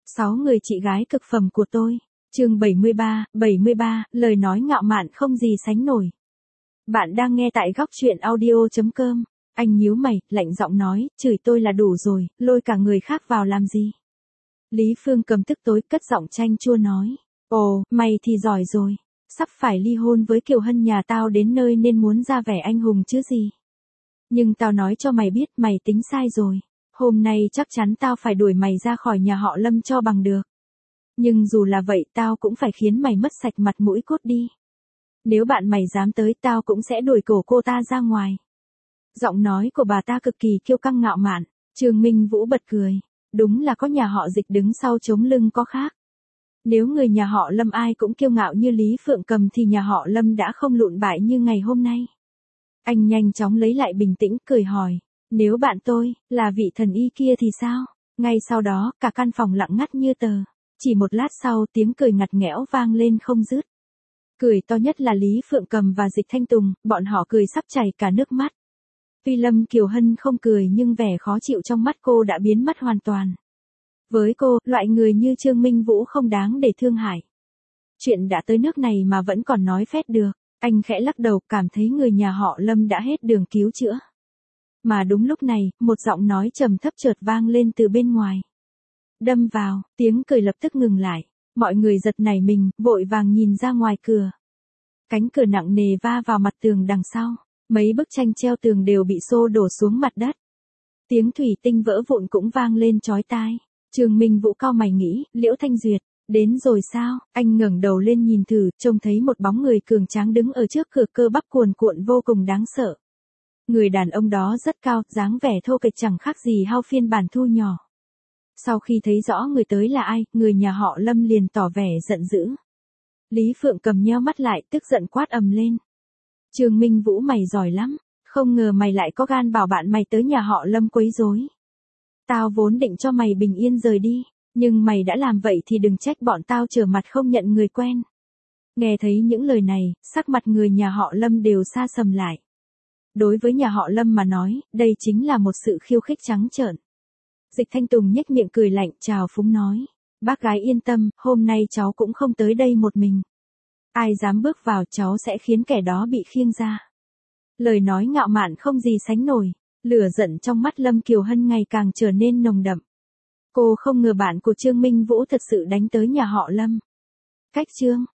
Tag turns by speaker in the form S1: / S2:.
S1: 6 người chị gái cực phẩm của tôi. Chương 73, lời nói ngạo mạn không gì sánh nổi. Bạn đang nghe tại góc truyện audio.com. Anh nhíu mày, lạnh giọng nói, chửi tôi là đủ rồi, lôi cả người khác vào làm gì? Lý Phương Cầm tức tối cất giọng chanh chua nói. Ồ, mày thì giỏi rồi. Sắp phải ly hôn với Kiều Hân nhà tao đến nơi nên muốn ra vẻ anh hùng chứ gì. Nhưng tao nói cho mày biết mày tính sai rồi. Hôm nay chắc chắn tao phải đuổi mày ra khỏi nhà họ Lâm cho bằng được. Nhưng dù là vậy tao cũng phải khiến mày mất sạch mặt mũi cốt đi. Nếu bạn mày dám tới tao cũng sẽ đuổi cổ cô ta ra ngoài. Giọng nói của bà ta cực kỳ kiêu căng ngạo mạn. Trương Minh Vũ bật cười. Đúng là có nhà họ Dịch đứng sau chống lưng có khác. Nếu người nhà họ Lâm ai cũng kiêu ngạo như Lý Phượng Cầm thì nhà họ Lâm đã không lụn bại như ngày hôm nay. Anh nhanh chóng lấy lại bình tĩnh cười hỏi. Nếu bạn tôi, là vị thần y kia thì sao? Ngay sau đó, cả căn phòng lặng ngắt như tờ. Chỉ một lát sau tiếng cười ngặt nghẽo vang lên không dứt. Cười to nhất là Lý Phượng Cầm và Dịch Thanh Tùng, bọn họ cười sắp chảy cả nước mắt. Tuy Lâm Kiều Hân không cười nhưng vẻ khó chịu trong mắt cô đã biến mất hoàn toàn. Với cô, loại người như Trương Minh Vũ không đáng để thương hại. Chuyện đã tới nước này mà vẫn còn nói phét được. Anh khẽ lắc đầu cảm thấy người nhà họ Lâm đã hết đường cứu chữa. Mà đúng lúc này, một giọng nói trầm thấp chợt vang lên từ bên ngoài. Đâm vào, tiếng cười lập tức ngừng lại. Mọi người giật nảy mình, vội vàng nhìn ra ngoài cửa. Cánh cửa nặng nề va vào mặt tường đằng sau. Mấy bức tranh treo tường đều bị xô đổ xuống mặt đất. Tiếng thủy tinh vỡ vụn cũng vang lên chói tai. Trương Minh Vũ cau mày nghĩ, Liễu Thanh Duyệt, đến rồi sao? Anh ngẩng đầu lên nhìn thử, trông thấy một bóng người cường tráng đứng ở trước cửa, cơ bắp cuồn cuộn vô cùng đáng sợ. Người đàn ông đó rất cao, dáng vẻ thô kệch chẳng khác gì Hao phiên bản thu nhỏ. Sau khi thấy rõ người tới là ai, người nhà họ Lâm liền tỏ vẻ giận dữ. Lý Phượng Cầm nheo mắt lại, tức giận quát ầm lên. Trương Minh Vũ mày giỏi lắm, không ngờ mày lại có gan bảo bạn mày tới nhà họ Lâm quấy rối. Tao vốn định cho mày bình yên rời đi, nhưng mày đã làm vậy thì đừng trách bọn tao trở mặt không nhận người quen. Nghe thấy những lời này, sắc mặt người nhà họ Lâm đều sa sầm lại. Đối với nhà họ Lâm mà nói, đây chính là một sự khiêu khích trắng trợn. Dịch Thanh Tùng nhếch miệng cười lạnh, chào phúng nói. Bác gái yên tâm, hôm nay cháu cũng không tới đây một mình. Ai dám bước vào cháu sẽ khiến kẻ đó bị khiêng ra. Lời nói ngạo mạn không gì sánh nổi. Lửa giận trong mắt Lâm Kiều Hân ngày càng trở nên nồng đậm. Cô không ngờ bạn của Trương Minh Vũ thật sự đánh tới nhà họ Lâm. Cách Trương,